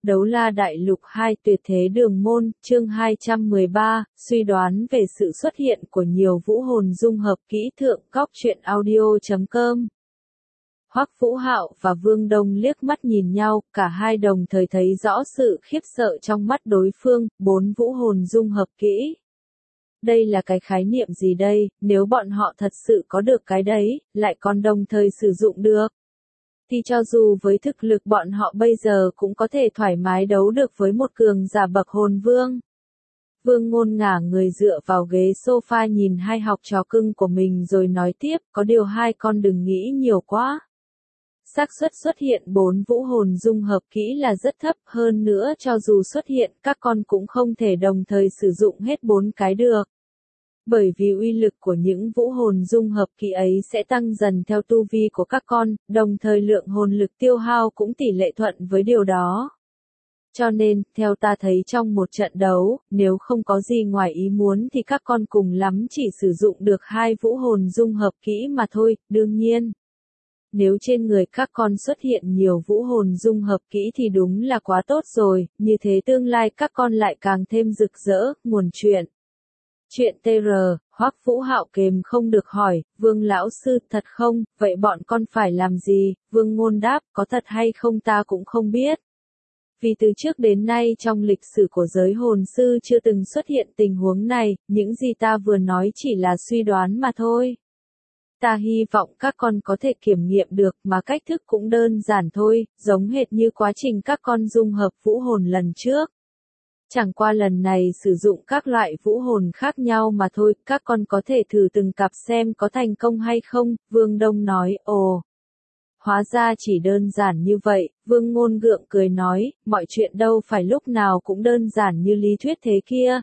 Đấu la đại lục 2 tuyệt thế đường môn, chương 213, suy đoán về sự xuất hiện của nhiều vũ hồn dung hợp kỹ thượng góc truyện audio.com. Hoắc Vũ Hạo và Vương Đông liếc mắt nhìn nhau, cả hai đồng thời thấy rõ sự khiếp sợ trong mắt đối phương, 4 vũ hồn dung hợp kỹ. Đây là cái khái niệm gì đây, nếu bọn họ thật sự có được cái đấy, lại còn đồng thời sử dụng được. Thì cho dù với thực lực bọn họ bây giờ cũng có thể thoải mái đấu được với một cường giả bậc hồn vương. Vương Ngôn ngả người dựa vào ghế sofa nhìn hai học trò cưng của mình rồi nói tiếp, có điều hai con đừng nghĩ nhiều quá. Xác suất xuất hiện 4 vũ hồn dung hợp kỹ là rất thấp, hơn nữa cho dù xuất hiện các con cũng không thể đồng thời sử dụng hết 4 cái được. Bởi vì uy lực của những vũ hồn dung hợp kỹ ấy sẽ tăng dần theo tu vi của các con, đồng thời lượng hồn lực tiêu hao cũng tỷ lệ thuận với điều đó. Cho nên, theo ta thấy trong một trận đấu, nếu không có gì ngoài ý muốn thì các con cùng lắm chỉ sử dụng được 2 vũ hồn dung hợp kỹ mà thôi, đương nhiên. Nếu trên người các con xuất hiện nhiều vũ hồn dung hợp kỹ thì đúng là quá tốt rồi, như thế tương lai các con lại càng thêm rực rỡ, nguồn chuyện. Chuyện TR, Hoắc Vũ Hạo kềm không được hỏi, Vương lão sư, thật không, vậy bọn con phải làm gì? Vương Ngôn đáp, có thật hay không ta cũng không biết. Vì từ trước đến nay trong lịch sử của giới hồn sư chưa từng xuất hiện tình huống này, những gì ta vừa nói chỉ là suy đoán mà thôi. Ta hy vọng các con có thể kiểm nghiệm được mà cách thức cũng đơn giản thôi, giống hệt như quá trình các con dung hợp vũ hồn lần trước. Chẳng qua lần này sử dụng các loại vũ hồn khác nhau mà thôi, các con có thể thử từng cặp xem có thành công hay không, Vương Đông nói, ồ. Hóa ra chỉ đơn giản như vậy, Vương Ngôn gượng cười nói, mọi chuyện đâu phải lúc nào cũng đơn giản như lý thuyết thế kia.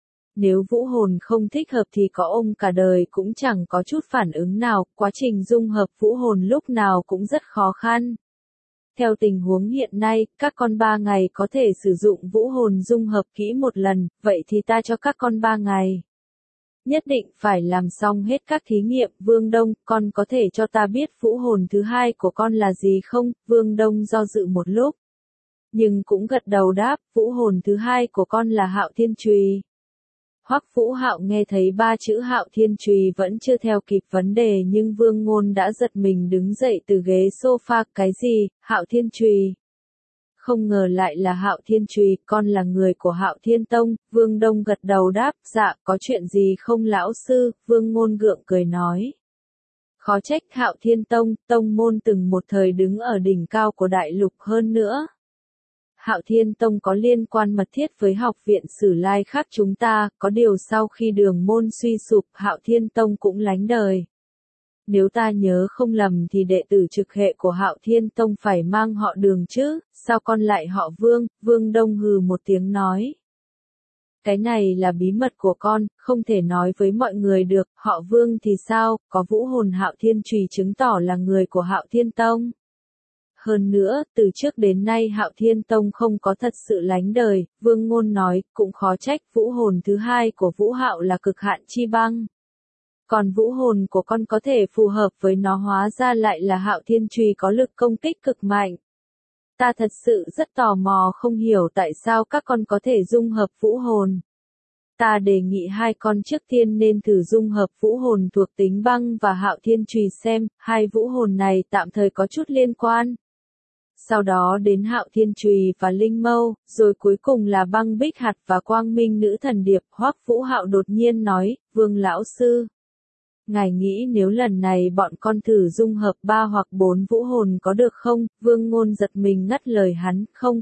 Nếu vũ hồn không thích hợp thì có ôm cả đời cũng chẳng có chút phản ứng nào, quá trình dung hợp vũ hồn lúc nào cũng rất khó khăn. Theo tình huống hiện nay, các con 3 ngày có thể sử dụng vũ hồn dung hợp kỹ một lần, vậy thì ta cho các con 3 ngày. Nhất định phải làm xong hết các thí nghiệm, Vương Đông, con có thể cho ta biết vũ hồn thứ hai của con là gì không? Vương Đông do dự một lúc. Nhưng cũng gật đầu đáp, vũ hồn thứ hai của con là Hạo Thiên Chùy. Hoắc Vũ Hạo nghe thấy 3 chữ Hạo Thiên Chùy vẫn chưa theo kịp vấn đề nhưng Vương Ngôn đã giật mình đứng dậy từ ghế sofa, cái gì, Hạo Thiên Chùy? Không ngờ lại là Hạo Thiên Chùy, con là người của Hạo Thiên Tông, Vương Đông gật đầu đáp, dạ, có chuyện gì không lão sư, Vương Ngôn gượng cười nói. Khó trách Hạo Thiên Tông, tông môn từng một thời đứng ở đỉnh cao của đại lục hơn nữa. Hạo Thiên Tông có liên quan mật thiết với học viện Sử Lai khác chúng ta, có điều sau khi đường môn suy sụp Hạo Thiên Tông cũng lánh đời. Nếu ta nhớ không lầm thì đệ tử trực hệ của Hạo Thiên Tông phải mang họ Đường chứ, sao con lại họ Vương? Vương Đông hừ một tiếng nói. Cái này là bí mật của con, không thể nói với mọi người được, họ Vương thì sao, có vũ hồn Hạo Thiên Chùy chứng tỏ là người của Hạo Thiên Tông. Hơn nữa, từ trước đến nay Hạo Thiên Tông không có thật sự lánh đời, Vương Ngôn nói, cũng khó trách vũ hồn thứ hai của Vũ Hạo là cực hạn chi băng. Còn vũ hồn của con có thể phù hợp với nó hóa ra lại là Hạo Thiên Chùy có lực công kích cực mạnh. Ta thật sự rất tò mò không hiểu tại sao các con có thể dung hợp vũ hồn. Ta đề nghị hai con trước tiên nên thử dung hợp vũ hồn thuộc tính băng và Hạo Thiên Chùy xem, hai vũ hồn này tạm thời có chút liên quan. Sau đó đến Hạo Thiên Chùy và Linh Mâu, rồi cuối cùng là băng bích hạt và quang minh nữ thần điệp. Hoắc Vũ Hạo đột nhiên nói, Vương lão sư. Ngài nghĩ nếu lần này bọn con thử dung hợp 3 hoặc 4 vũ hồn có được không? Vương Ngôn giật mình ngắt lời hắn, không.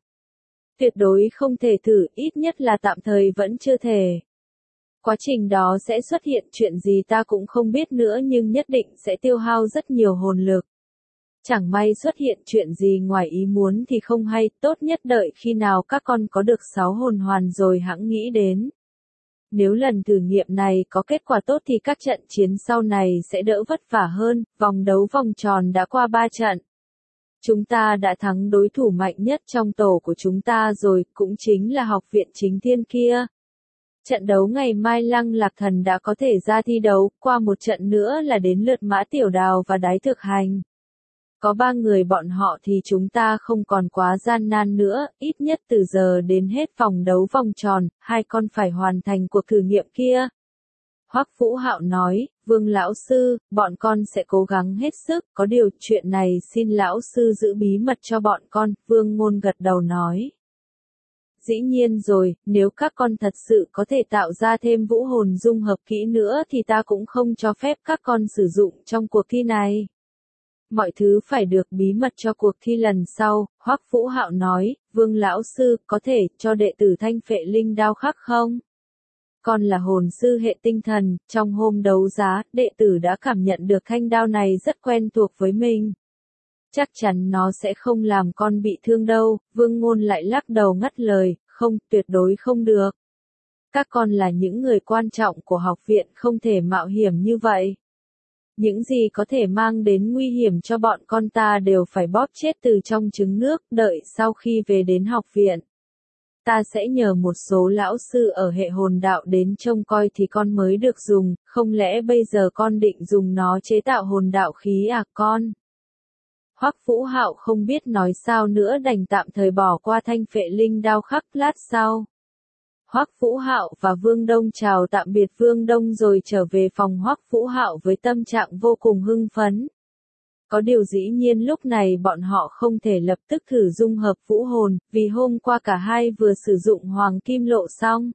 Tuyệt đối không thể thử, ít nhất là tạm thời vẫn chưa thể. Quá trình đó sẽ xuất hiện chuyện gì ta cũng không biết nữa nhưng nhất định sẽ tiêu hao rất nhiều hồn lực. Chẳng may xuất hiện chuyện gì ngoài ý muốn thì không hay, tốt nhất đợi khi nào các con có được 6 hồn hoàn rồi hẵng nghĩ đến. Nếu lần thử nghiệm này có kết quả tốt thì các trận chiến sau này sẽ đỡ vất vả hơn, vòng đấu vòng tròn đã qua 3 trận. Chúng ta đã thắng đối thủ mạnh nhất trong tổ của chúng ta rồi, cũng chính là học viện Chính Thiên kia. Trận đấu ngày mai Lăng Lạc Thần đã có thể ra thi đấu, qua một trận nữa là đến lượt Mã Tiểu Đào và Đái Thực Hành. Có 3 người bọn họ thì chúng ta không còn quá gian nan nữa, ít nhất từ giờ đến hết vòng đấu vòng tròn, 2 con phải hoàn thành cuộc thử nghiệm kia. Hoắc Vũ Hạo nói, Vương lão sư, bọn con sẽ cố gắng hết sức, có điều chuyện này xin lão sư giữ bí mật cho bọn con, Vương Ngôn gật đầu nói. Dĩ nhiên rồi, nếu các con thật sự có thể tạo ra thêm vũ hồn dung hợp kỹ nữa thì ta cũng không cho phép các con sử dụng trong cuộc thi này. Mọi thứ phải được bí mật cho cuộc thi lần sau, Hoắc Vũ Hạo nói, Vương lão sư, có thể cho đệ tử Thanh Phệ Linh Đao Khắc không? Con là hồn sư hệ tinh thần, trong hôm đấu giá, đệ tử đã cảm nhận được thanh đao này rất quen thuộc với mình. Chắc chắn nó sẽ không làm con bị thương đâu, Vương Ngôn lại lắc đầu ngắt lời, không, tuyệt đối không được. Các con là những người quan trọng của học viện không thể mạo hiểm như vậy. Những gì có thể mang đến nguy hiểm cho bọn con ta đều phải bóp chết từ trong trứng nước, đợi sau khi về đến học viện. Ta sẽ nhờ một số lão sư ở hệ hồn đạo đến trông coi thì con mới được dùng, không lẽ bây giờ con định dùng nó chế tạo hồn đạo khí à con? Hoắc Vũ Hạo không biết nói sao nữa đành tạm thời bỏ qua Thanh Phệ Linh Đao Khắc lát sau. Hoắc Vũ Hạo và Vương Đông chào tạm biệt Vương Đông rồi trở về phòng Hoắc Vũ Hạo với tâm trạng vô cùng hưng phấn. Có điều dĩ nhiên lúc này bọn họ không thể lập tức thử dung hợp vũ hồn, vì hôm qua cả hai vừa sử dụng hoàng kim lộ xong.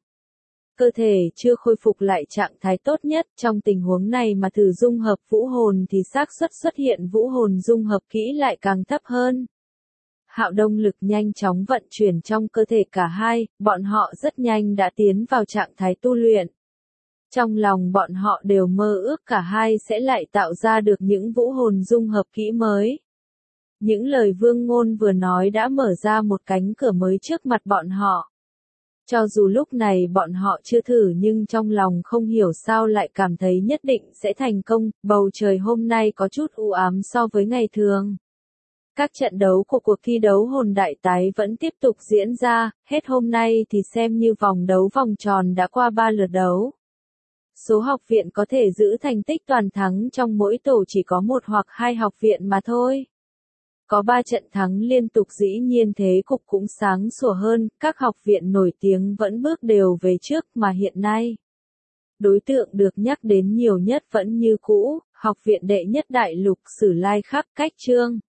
Cơ thể chưa khôi phục lại trạng thái tốt nhất, trong tình huống này mà thử dung hợp vũ hồn thì xác suất xuất hiện vũ hồn dung hợp kỹ lại càng thấp hơn. Hạo động lực nhanh chóng vận chuyển trong cơ thể cả hai, bọn họ rất nhanh đã tiến vào trạng thái tu luyện. Trong lòng bọn họ đều mơ ước cả hai sẽ lại tạo ra được những vũ hồn dung hợp kỹ mới. Những lời Vương Ngôn vừa nói đã mở ra một cánh cửa mới trước mặt bọn họ. Cho dù lúc này bọn họ chưa thử nhưng trong lòng không hiểu sao lại cảm thấy nhất định sẽ thành công, bầu trời hôm nay có chút u ám so với ngày thường. Các trận đấu của cuộc thi đấu hồn đại tái vẫn tiếp tục diễn ra, hết hôm nay thì xem như vòng đấu vòng tròn đã qua 3 lượt đấu. Số học viện có thể giữ thành tích toàn thắng trong mỗi tổ chỉ có 1 hoặc 2 học viện mà thôi. Có 3 trận thắng liên tục dĩ nhiên thế cục cũng sáng sủa hơn, các học viện nổi tiếng vẫn bước đều về trước mà hiện nay. Đối tượng được nhắc đến nhiều nhất vẫn như cũ, học viện đệ nhất đại lục Sử Lai Khắc Cách Chương.